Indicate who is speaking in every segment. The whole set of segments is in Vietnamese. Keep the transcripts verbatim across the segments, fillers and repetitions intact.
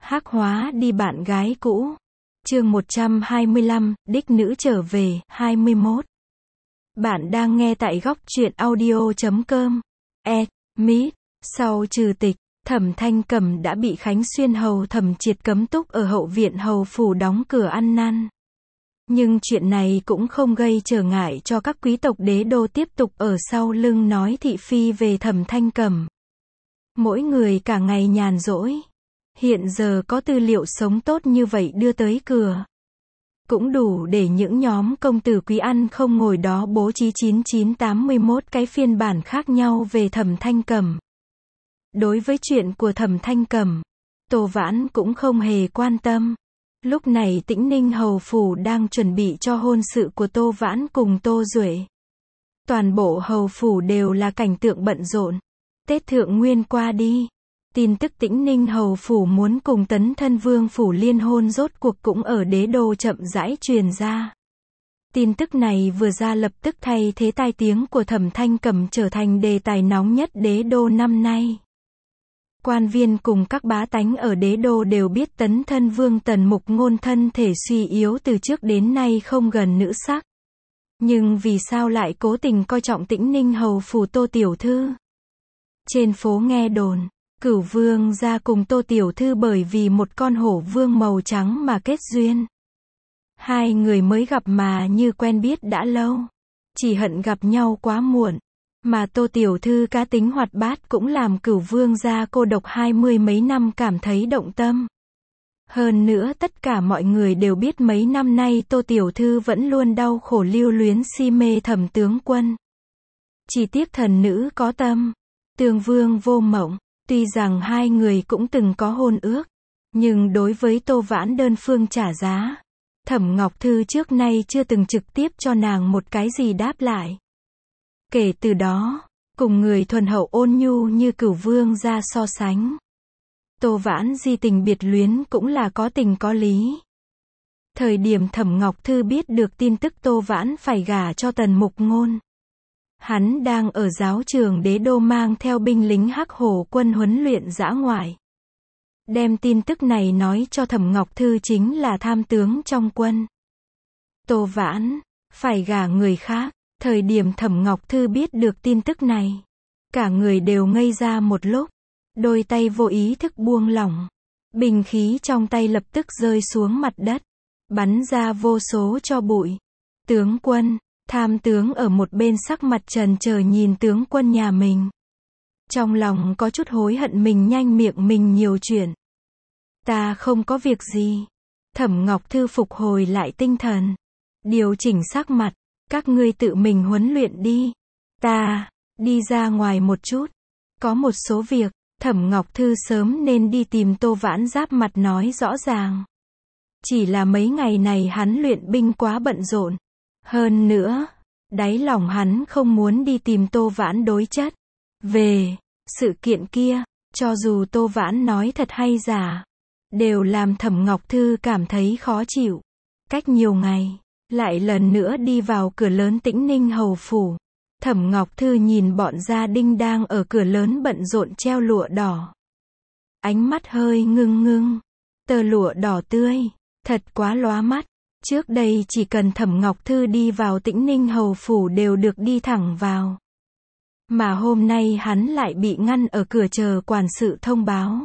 Speaker 1: Hắc hóa đi bạn gái cũ. Chương một trăm hai mươi lăm, đích nữ trở về, hai mươi mốt. Bạn đang nghe tại góc truyện audio chấm com. E. Mít. Sau trừ tịch, Thẩm Thanh Cầm đã bị Khánh Xuyên hầu Thẩm Triệt cấm túc ở hậu viện hầu phủ đóng cửa ăn năn. Nhưng chuyện này cũng không gây trở ngại cho các quý tộc đế đô tiếp tục ở sau lưng nói thị phi về Thẩm Thanh Cầm. Mỗi người cả ngày nhàn rỗi. Hiện giờ có tư liệu sống tốt như vậy đưa tới cửa. Cũng đủ để những nhóm công tử quý ăn không ngồi đó bố trí chín chín tám mươi mốt cái phiên bản khác nhau về Thẩm Thanh Cầm. Đối với chuyện của Thẩm Thanh Cầm, Tô Vãn cũng không hề quan tâm. Lúc này Tĩnh Ninh hầu phủ đang chuẩn bị cho hôn sự của Tô Vãn cùng Tô Duệ. Toàn bộ hầu phủ đều là cảnh tượng bận rộn. Tết Thượng Nguyên qua đi, tin tức Tĩnh Ninh hầu phủ muốn cùng Tấn Thân Vương phủ liên hôn rốt cuộc cũng ở đế đô chậm rãi truyền ra. Tin tức này vừa ra lập tức thay thế tai tiếng của Thẩm Thanh Cầm trở thành đề tài nóng nhất đế đô năm nay. Quan viên cùng các bá tánh ở đế đô đều biết Tấn Thân Vương Tần Mục Ngôn thân thể suy yếu từ trước đến nay không gần nữ sắc. Nhưng vì sao lại cố tình coi trọng Tĩnh Ninh hầu phủ Tô Tiểu Thư? Trên phố nghe đồn, Cửu Vương gia cùng Tô Tiểu Thư bởi vì một con hổ vương màu trắng mà kết duyên. Hai người mới gặp mà như quen biết đã lâu. Chỉ hận gặp nhau quá muộn. Mà Tô Tiểu Thư cá tính hoạt bát cũng làm Cửu Vương gia cô độc hai mươi mấy năm cảm thấy động tâm. Hơn nữa tất cả mọi người đều biết mấy năm nay Tô Tiểu Thư vẫn luôn đau khổ lưu luyến si mê Thẩm tướng quân. Chỉ tiếc thần nữ có tâm, tương vương vô mộng. Tuy rằng hai người cũng từng có hôn ước, nhưng đối với Tô Vãn đơn phương trả giá, Thẩm Ngọc Thư trước nay chưa từng trực tiếp cho nàng một cái gì đáp lại. Kể từ đó, cùng người thuần hậu ôn nhu như Cửu Vương gia so sánh, Tô Vãn di tình biệt luyến cũng là có tình có lý. Thời điểm Thẩm Ngọc Thư biết được tin tức Tô Vãn phải gả cho Tần Mục Ngôn, hắn đang ở giáo trường đế đô mang theo binh lính Hắc Hổ quân huấn luyện dã ngoại. Đem tin tức này nói cho Thẩm Ngọc Thư chính là tham tướng trong quân. Tô Vãn phải gả người khác. Thời điểm Thẩm Ngọc Thư biết được tin tức này, cả người đều ngây ra một lúc, đôi tay vô ý thức buông lỏng. Binh khí trong tay lập tức rơi xuống mặt đất, bắn ra vô số tro bụi. Tướng quân, tham tướng ở một bên sắc mặt trần chờ nhìn tướng quân nhà mình. Trong lòng có chút hối hận mình nhanh miệng mình nhiều chuyện. Ta không có việc gì. Thẩm Ngọc Thư phục hồi lại tinh thần, điều chỉnh sắc mặt. Các ngươi tự mình huấn luyện đi. Ta đi ra ngoài một chút. Có một số việc, Thẩm Ngọc Thư sớm nên đi tìm Tô Vãn giáp mặt nói rõ ràng. Chỉ là mấy ngày này hắn luyện binh quá bận rộn. Hơn nữa, đáy lòng hắn không muốn đi tìm Tô Vãn đối chất. Về sự kiện kia, cho dù Tô Vãn nói thật hay giả, đều làm Thẩm Ngọc Thư cảm thấy khó chịu. Cách nhiều ngày, lại lần nữa đi vào cửa lớn Tĩnh Ninh hầu phủ. Thẩm Ngọc Thư nhìn bọn gia đình đang ở cửa lớn bận rộn treo lụa đỏ. Ánh mắt hơi ngưng ngưng. Tơ lụa đỏ tươi, thật quá lóa mắt. Trước đây chỉ cần Thẩm Ngọc Thư đi vào Tĩnh Ninh hầu phủ đều được đi thẳng vào. Mà hôm nay hắn lại bị ngăn ở cửa chờ quản sự thông báo.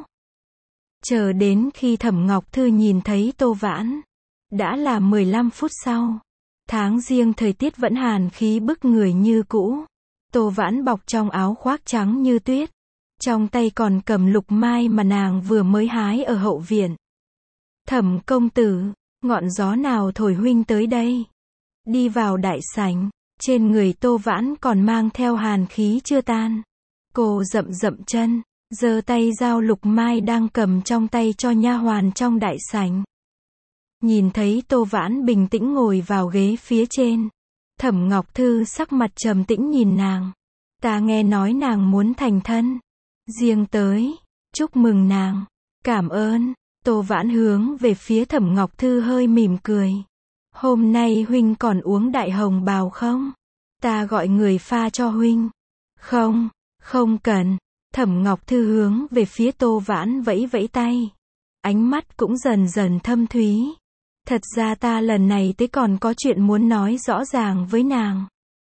Speaker 1: Chờ đến khi Thẩm Ngọc Thư nhìn thấy Tô Vãn, đã là mười lăm phút sau. Tháng Giêng thời tiết vẫn hàn khí bức người như cũ. Tô Vãn bọc trong áo khoác trắng như tuyết. Trong tay còn cầm lục mai mà nàng vừa mới hái ở hậu viện. Thẩm công tử, ngọn gió nào thổi huynh tới đây? Đi vào đại sảnh, trên người Tô Vãn còn mang theo hàn khí chưa tan. Cô dậm dậm chân, giơ tay giao lục mai đang cầm trong tay cho nha hoàn trong đại sảnh. Nhìn thấy Tô Vãn bình tĩnh ngồi vào ghế phía trên, Thẩm Ngọc Thư sắc mặt trầm tĩnh nhìn nàng. Ta nghe nói nàng muốn thành thân. Riêng tới, chúc mừng nàng. Cảm ơn. Tô Vãn hướng về phía Thẩm Ngọc Thư hơi mỉm cười. Hôm nay huynh còn uống đại hồng bào không? Ta gọi người pha cho huynh. Không, không cần. Thẩm Ngọc Thư hướng về phía Tô Vãn vẫy vẫy tay. ánh mắt cũng dần dần thâm thúy. Thật ra ta lần này tới còn có chuyện muốn nói rõ ràng với nàng.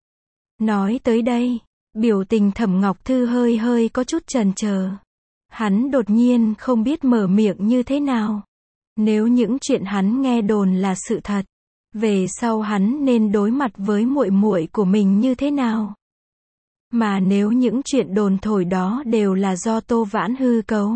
Speaker 1: Nói tới đây, biểu tình Thẩm Ngọc Thư hơi hơi có chút chần chờ. Hắn đột nhiên không biết mở miệng như thế nào. Nếu những chuyện hắn nghe đồn là sự thật, về sau hắn nên đối mặt với muội muội của mình như thế nào? Mà nếu những chuyện đồn thổi đó đều là do Tô Vãn hư cấu,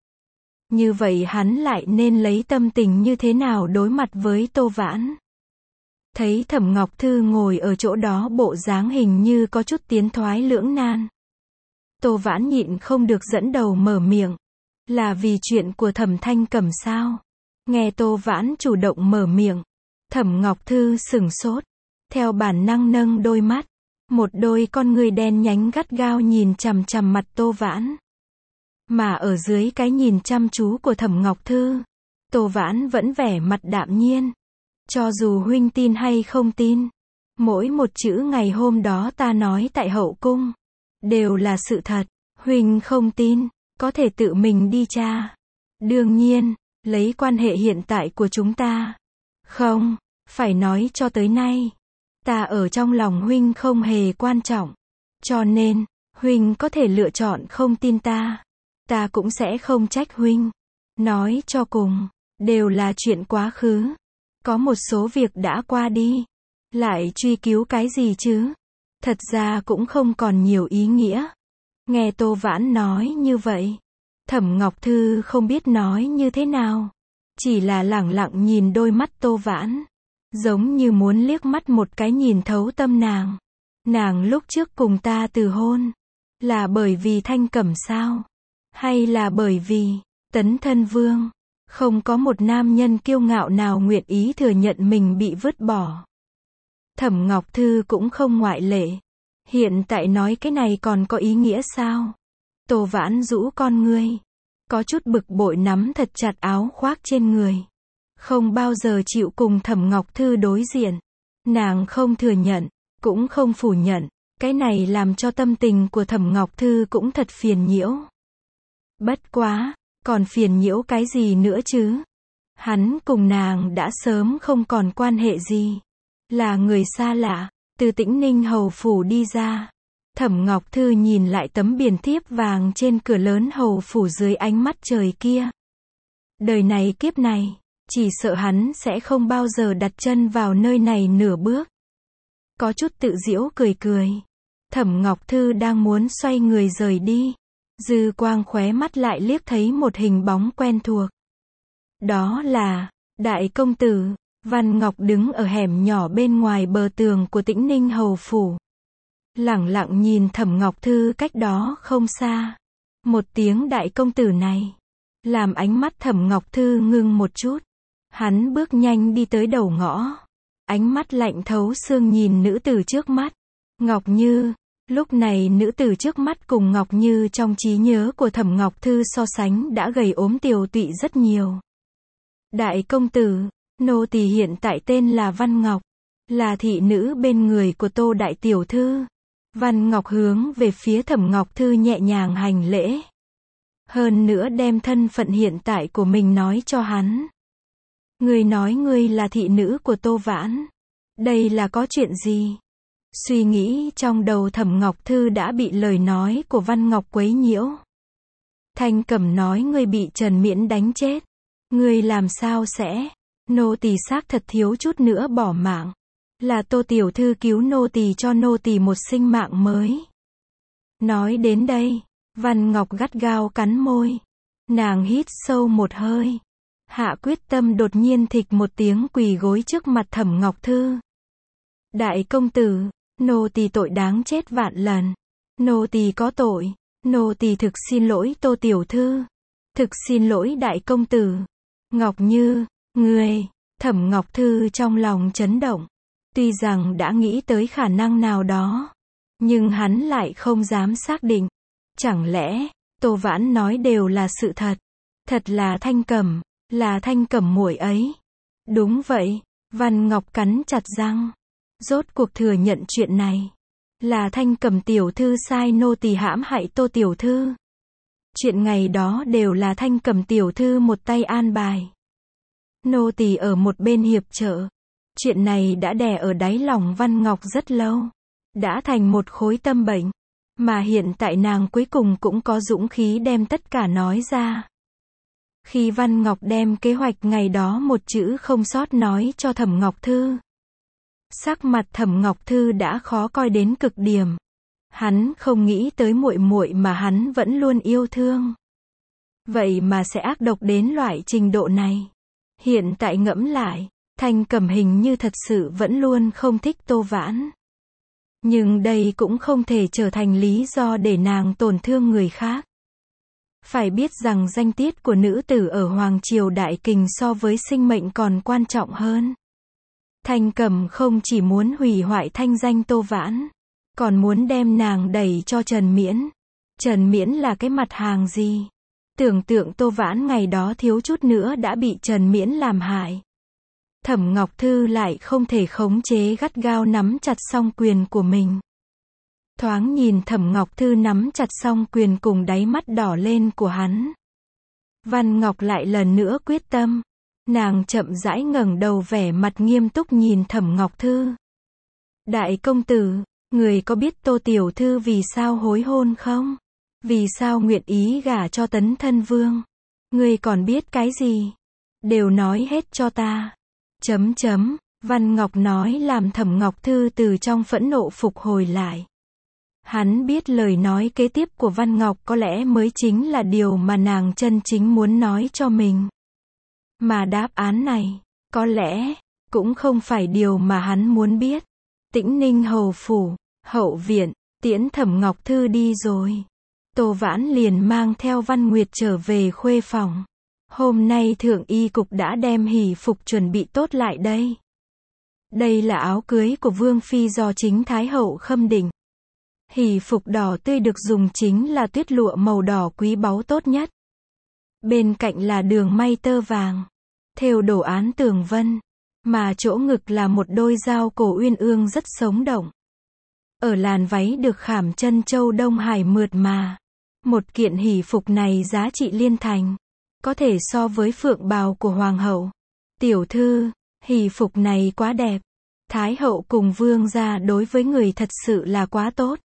Speaker 1: như vậy hắn lại nên lấy tâm tình như thế nào đối mặt với Tô Vãn? Thấy Thẩm Ngọc Thư ngồi ở chỗ đó bộ dáng hình như có chút tiến thoái lưỡng nan. Tô Vãn nhịn không được dẫn đầu mở miệng. Là vì chuyện của Thẩm Thanh Cẩm sao? Nghe Tô Vãn chủ động mở miệng, Thẩm Ngọc Thư sửng sốt, theo bản năng nâng đôi mắt, một đôi con người đen nhánh gắt gao nhìn chằm chằm mặt Tô Vãn. Mà ở dưới cái nhìn chăm chú của Thẩm Ngọc Thư, Tô Vãn vẫn vẻ mặt đạm nhiên. Cho dù huynh tin hay không tin, mỗi một chữ ngày hôm đó ta nói tại hậu cung, đều là sự thật. Huynh không tin, có thể tự mình đi tra. Đương nhiên, lấy quan hệ hiện tại của chúng ta. Không, phải nói cho tới nay, ta ở trong lòng huynh không hề quan trọng. Cho nên, huynh có thể lựa chọn không tin ta. Ta cũng sẽ không trách huynh. Nói cho cùng, đều là chuyện quá khứ. Có một số việc đã qua đi, lại truy cứu cái gì chứ? Thật ra cũng không còn nhiều ý nghĩa. Nghe Tô Vãn nói như vậy, Thẩm Ngọc Thư không biết nói như thế nào. Chỉ là lẳng lặng nhìn đôi mắt Tô Vãn, giống như muốn liếc mắt một cái nhìn thấu tâm nàng. Nàng lúc trước cùng ta từ hôn, là bởi vì Thanh Cẩm sao? Hay là bởi vì Tấn Thân Vương? Không có một nam nhân kiêu ngạo nào nguyện ý thừa nhận mình bị vứt bỏ. Thẩm Ngọc Thư cũng không ngoại lệ. Hiện tại nói cái này còn có ý nghĩa sao? Tô Vãn rũ con ngươi, có chút bực bội nắm thật chặt áo khoác trên người. Không bao giờ chịu cùng Thẩm Ngọc Thư đối diện. Nàng không thừa nhận, cũng không phủ nhận. Cái này làm cho tâm tình của Thẩm Ngọc Thư cũng thật phiền nhiễu. Bất quá, còn phiền nhiễu cái gì nữa chứ? Hắn cùng nàng đã sớm không còn quan hệ gì. Là người xa lạ, từ Tĩnh Ninh hầu phủ đi ra. Thẩm Ngọc Thư nhìn lại tấm biển thiếp vàng trên cửa lớn hầu phủ dưới ánh mắt trời kia. Đời này kiếp này, chỉ sợ hắn sẽ không bao giờ đặt chân vào nơi này nửa bước. Có chút tự giễu cười cười. Thẩm Ngọc Thư đang muốn xoay người rời đi. Dư quang khóe mắt lại liếc thấy một hình bóng quen thuộc. Đó là đại công tử Văn Ngọc đứng ở hẻm nhỏ bên ngoài bờ tường của Tĩnh Ninh hầu phủ. Lẳng lặng nhìn Thẩm Ngọc Thư cách đó không xa. Một tiếng đại công tử này, làm ánh mắt Thẩm Ngọc Thư ngưng một chút. Hắn bước nhanh đi tới đầu ngõ. Ánh mắt lạnh thấu xương nhìn nữ tử trước mắt. Ngọc Như. Lúc này nữ tử trước mắt cùng Ngọc Như trong trí nhớ của Thẩm Ngọc Thư so sánh đã gầy ốm tiều tụy rất nhiều. Đại công tử, nô tỳ hiện tại tên là Văn Ngọc, là thị nữ bên người của Tô đại tiểu thư. Văn Ngọc hướng về phía Thẩm Ngọc Thư nhẹ nhàng hành lễ. Hơn nữa đem thân phận hiện tại của mình nói cho hắn. Ngươi nói ngươi là thị nữ của Tô Vãn. Đây là có chuyện gì? Suy nghĩ trong đầu Thẩm Ngọc Thư đã bị lời nói của Văn Ngọc quấy nhiễu. Thanh Cẩm nói ngươi bị Trần Miễn đánh chết. Ngươi làm sao sẽ? Nô tỳ xác thật thiếu chút nữa bỏ mạng. Là Tô tiểu thư cứu nô tỳ cho nô tỳ một sinh mạng mới. Nói đến đây, Văn Ngọc gắt gao cắn môi. Nàng hít sâu một hơi. Hạ quyết tâm đột nhiên thịch một tiếng quỳ gối trước mặt Thẩm Ngọc Thư. Đại công tử, nô tỳ tội đáng chết vạn lần. Nô tỳ có tội. Nô tỳ thực xin lỗi Tô tiểu thư. Thực xin lỗi đại công tử. Ngọc Như, ngươi. Thẩm Ngọc Thư trong lòng chấn động. Tuy rằng đã nghĩ tới khả năng nào đó, nhưng hắn lại không dám xác định. Chẳng lẽ, Tô Vãn nói đều là sự thật? Thật là Thanh Cẩm, là Thanh Cẩm muội ấy. Đúng vậy, Văn Ngọc cắn chặt răng. Rốt cuộc thừa nhận chuyện này. Là Thanh Cẩm tiểu thư sai nô tỳ hãm hại Tô tiểu thư. Chuyện ngày đó đều là Thanh Cẩm tiểu thư một tay an bài. Nô tỳ ở một bên hiệp trợ. Chuyện này đã đè ở đáy lòng Văn Ngọc rất lâu. Đã thành một khối tâm bệnh. Mà hiện tại nàng cuối cùng cũng có dũng khí đem tất cả nói ra. Khi Văn Ngọc đem kế hoạch ngày đó một chữ không sót nói cho Thẩm Ngọc Thư. Sắc mặt Thẩm Ngọc Thư đã khó coi đến cực điểm. Hắn không nghĩ tới muội muội mà hắn vẫn luôn yêu thương. Vậy mà sẽ ác độc đến loại trình độ này. Hiện tại ngẫm lại, Thanh Cẩm hình như thật sự vẫn luôn không thích Tô Vãn. Nhưng đây cũng không thể trở thành lý do để nàng tổn thương người khác. Phải biết rằng danh tiết của nữ tử ở Hoàng Triều Đại Kình so với sinh mệnh còn quan trọng hơn. Thanh Cẩm không chỉ muốn hủy hoại thanh danh Tô Vãn, còn muốn đem nàng đẩy cho Trần Miễn. Trần Miễn là cái mặt hàng gì? Tưởng tượng Tô Vãn ngày đó thiếu chút nữa đã bị Trần Miễn làm hại. Thẩm Ngọc Thư lại không thể khống chế gắt gao nắm chặt song quyền của mình. Thoáng nhìn Thẩm Ngọc Thư nắm chặt song quyền cùng đáy mắt đỏ lên của hắn. Văn Ngọc lại lần nữa quyết tâm. Nàng chậm rãi ngẩng đầu vẻ mặt nghiêm túc nhìn Thẩm Ngọc Thư. Đại công tử, người có biết Tô tiểu thư vì sao hối hôn không? Vì sao nguyện ý gả cho Tấn Thân Vương? Người còn biết cái gì? Đều nói hết cho ta. Chấm chấm, Văn Ngọc nói làm Thẩm Ngọc Thư từ trong phẫn nộ phục hồi lại. Hắn biết lời nói kế tiếp của Văn Ngọc có lẽ mới chính là điều mà nàng chân chính muốn nói cho mình. Mà đáp án này, có lẽ, cũng không phải điều mà hắn muốn biết. Tĩnh Ninh hầu phủ, hậu viện, tiễn Thẩm Ngọc Thư đi rồi. Tô Vãn liền mang theo Văn Nguyệt trở về khuê phòng. Hôm nay Thượng Y Cục đã đem hỷ phục chuẩn bị tốt lại đây. Đây là áo cưới của Vương Phi do chính Thái Hậu khâm định. Hỷ phục đỏ tươi được dùng chính là tuyết lụa màu đỏ quý báu tốt nhất. Bên cạnh là đường may tơ vàng, thêu đồ án tường vân, mà chỗ ngực là một đôi dao cổ uyên ương rất sống động. Ở làn váy được khảm chân châu Đông Hải mượt mà. Một kiện hỷ phục này giá trị liên thành, có thể so với phượng bào của Hoàng hậu. Tiểu thư, hỷ phục này quá đẹp. Thái hậu cùng vương gia đối với người thật sự là quá tốt.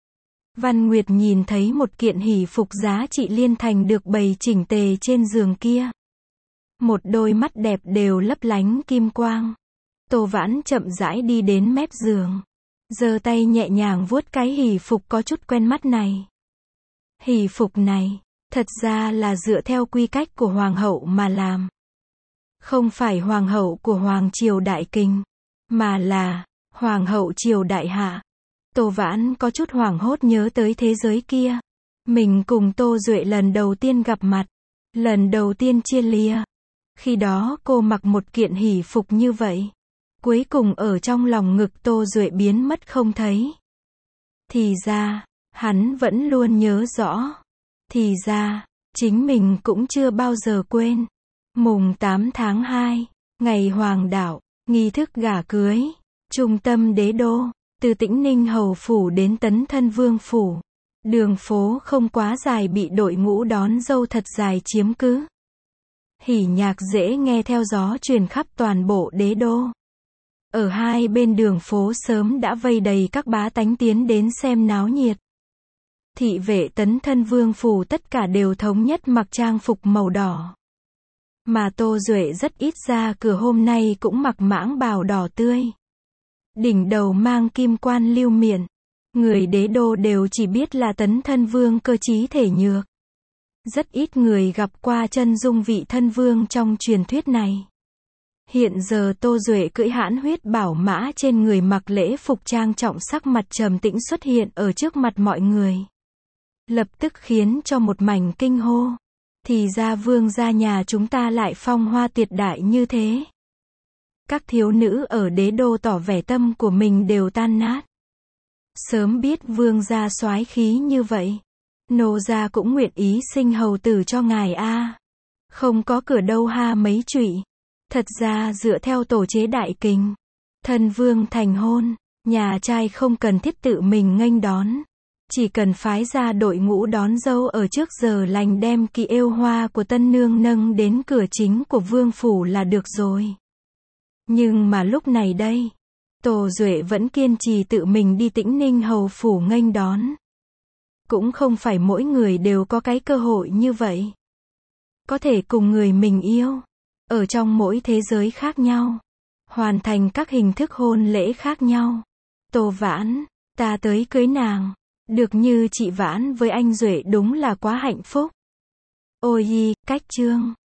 Speaker 1: Văn Nguyệt nhìn thấy một kiện hỷ phục giá trị liên thành được bày chỉnh tề trên giường kia. Một đôi mắt đẹp đều lấp lánh kim quang. Tô Vãn chậm rãi đi đến mép giường. Giơ tay nhẹ nhàng vuốt cái hỷ phục có chút quen mắt này. Hỷ phục này, thật ra là dựa theo quy cách của Hoàng hậu mà làm. Không phải Hoàng hậu của Hoàng Triều Đại Kình, mà là Hoàng hậu Triều Đại Hạ. Tô Vãn có chút hoảng hốt nhớ tới thế giới kia. Mình cùng Tô Duệ lần đầu tiên gặp mặt, lần đầu tiên chia lìa. Khi đó cô mặc một kiện hỷ phục như vậy. Cuối cùng ở trong lòng ngực Tô Duệ biến mất không thấy. Thì ra, hắn vẫn luôn nhớ rõ. Thì ra, chính mình cũng chưa bao giờ quên. Mùng tám tháng hai, ngày hoàng đạo, nghi thức gả cưới, trung tâm đế đô, từ Tĩnh Ninh hầu phủ đến Tấn Thân Vương phủ. Đường phố không quá dài bị đội ngũ đón dâu thật dài chiếm cứ. Hỉ nhạc dễ nghe theo gió truyền khắp toàn bộ đế đô. Ở hai bên đường phố sớm đã vây đầy các bá tánh tiến đến xem náo nhiệt. Thị vệ Tấn Thân Vương phủ tất cả đều thống nhất mặc trang phục màu đỏ. Mà Tô Duệ rất ít ra cửa hôm nay cũng mặc mãng bào đỏ tươi. Đỉnh đầu mang kim quan lưu miện. Người đế đô đều chỉ biết là Tấn Thân Vương cơ trí thể nhược. Rất ít người gặp qua chân dung vị thân vương trong truyền thuyết này. Hiện giờ Tô Duệ cưỡi hãn huyết bảo mã trên người mặc lễ phục trang trọng, sắc mặt trầm tĩnh xuất hiện ở trước mặt mọi người. Lập tức khiến cho một mảnh kinh hô. Thì ra vương gia nhà chúng ta lại phong hoa tuyệt đại như thế. Các thiếu nữ ở đế đô tỏ vẻ tâm của mình đều tan nát. Sớm biết vương gia soái khí như vậy, nô gia cũng nguyện ý sinh hầu tử cho ngài a. Không có cửa đâu ha mấy trụy. Thật ra dựa theo tổ chế Đại Kình, thân vương thành hôn, nhà trai không cần thiết tự mình nghênh đón. Chỉ cần phái ra đội ngũ đón dâu ở trước giờ lành đem kỳ êu hoa của tân nương nâng đến cửa chính của vương phủ là được rồi. Nhưng mà lúc này đây, Tô Duệ vẫn kiên trì tự mình đi Tĩnh Ninh hầu phủ nghênh đón. Cũng không phải mỗi người đều có cái cơ hội như vậy. Có thể cùng người mình yêu, ở trong mỗi thế giới khác nhau, hoàn thành các hình thức hôn lễ khác nhau. Tô Vãn, ta tới cưới nàng, được như chị Vãn với anh Duệ đúng là quá hạnh phúc. Ôi y, cách chương.